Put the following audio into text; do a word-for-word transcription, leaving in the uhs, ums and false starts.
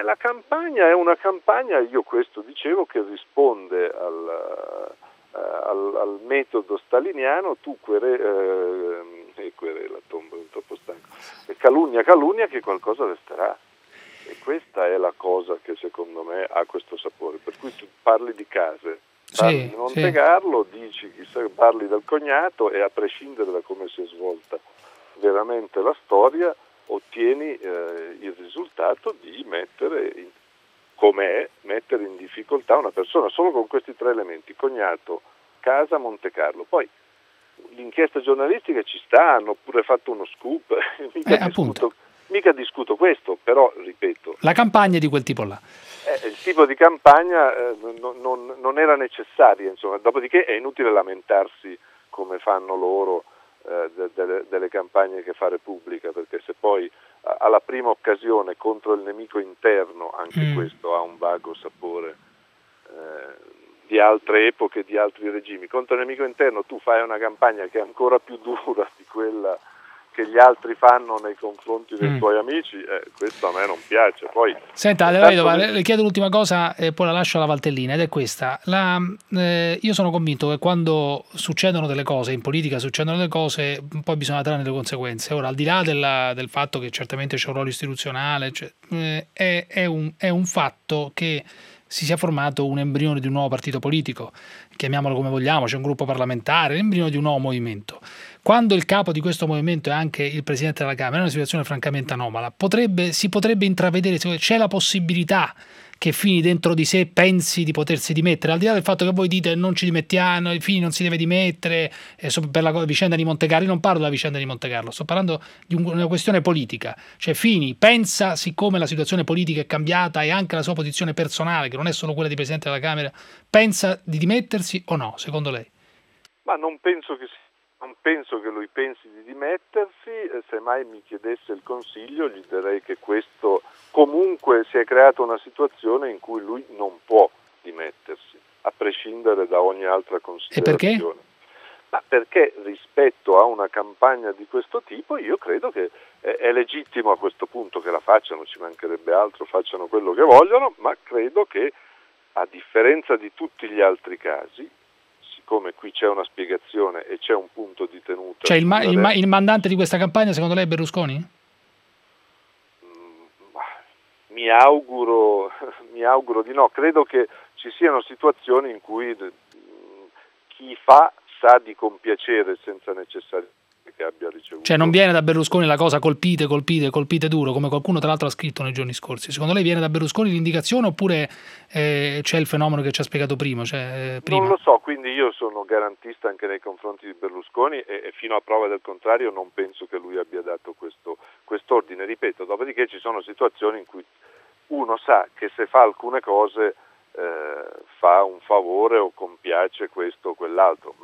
la campagna è una campagna, io questo dicevo, che risponde al, uh, al, al metodo staliniano, tu quere, eh, querela, tomba, troppo stanco, calunnia, calunnia che qualcosa resterà. E questa è la cosa che secondo me ha questo sapore, per cui tu parli di case, parli sì, di Montecarlo, sì. dici chissà, parli del cognato e a prescindere da come si è svolta veramente la storia, ottieni eh, il risultato di mettere, in, come è, mettere in difficoltà una persona solo con questi tre elementi, cognato, casa, Montecarlo. Poi l'inchiesta giornalistica ci sta, hanno pure fatto uno scoop, mica, eh, discuto, mica discuto questo, però ripeto. La campagna di quel tipo là. Eh, il tipo di campagna eh, non, non, non era necessaria, insomma, dopodiché è inutile lamentarsi come fanno loro eh, de, de, delle campagne che fa Repubblica, perché se poi a, alla prima occasione contro il nemico interno, anche mm. questo ha un vago sapore eh, di altre epoche, di altri regimi, contro il nemico interno tu fai una campagna che è ancora più dura di quella che gli altri fanno nei confronti dei mm. tuoi amici, eh, questo a me non piace. Poi, senta, Vedova, le, le chiedo l'ultima cosa e poi la lascio alla Valtellina, ed è questa. La, eh, io sono convinto che quando succedono delle cose, in politica succedono delle cose, poi bisogna trarne le conseguenze. Ora, al di là della, del fatto che certamente c'è un ruolo istituzionale, cioè, eh, è, è, un, è un fatto che si sia formato un embrione di un nuovo partito politico, chiamiamolo come vogliamo, c'è un gruppo parlamentare, l'embrione di un nuovo movimento. Quando il capo di questo movimento è anche il Presidente della Camera, è una situazione francamente anomala, potrebbe, si potrebbe intravedere, c'è la possibilità che Fini dentro di sé pensi di potersi dimettere, al di là del fatto che voi dite non ci dimettiamo, Fini non si deve dimettere, eh, per la vicenda di Montecarlo. Io non parlo della vicenda di Montecarlo, sto parlando di una questione politica, cioè Fini pensa, siccome la situazione politica è cambiata e anche la sua posizione personale, che non è solo quella di Presidente della Camera, pensa di dimettersi o no, secondo lei? Ma non penso che sia Non penso che lui pensi di dimettersi, eh, se mai mi chiedesse il consiglio gli direi che questo comunque si è creata una situazione in cui lui non può dimettersi, a prescindere da ogni altra considerazione. E perché? Ma perché rispetto a una campagna di questo tipo io credo che è, è legittimo a questo punto che la facciano, ci mancherebbe altro, facciano quello che vogliono, ma credo che a differenza di tutti gli altri casi, come qui c'è una spiegazione e c'è un punto di tenuta. Cioè il, ma, il, ma, il mandante di questa campagna secondo lei è Berlusconi? Mm, mi auguro, mi auguro di no, credo che ci siano situazioni in cui mm, chi fa sa di compiacere senza necessariamente che abbia ricevuto. Cioè non viene da Berlusconi la cosa colpite, colpite, colpite duro, come qualcuno tra l'altro ha scritto nei giorni scorsi. Secondo lei viene da Berlusconi l'indicazione oppure eh, c'è il fenomeno che ci ha spiegato prima, cioè, eh, prima? Non lo so, quindi io sono garantista anche nei confronti di Berlusconi e, e fino a prova del contrario non penso che lui abbia dato questo quest'ordine, ripeto, dopodiché ci sono situazioni in cui uno sa che se fa alcune cose eh, fa un favore o compiace questo o quell'altro.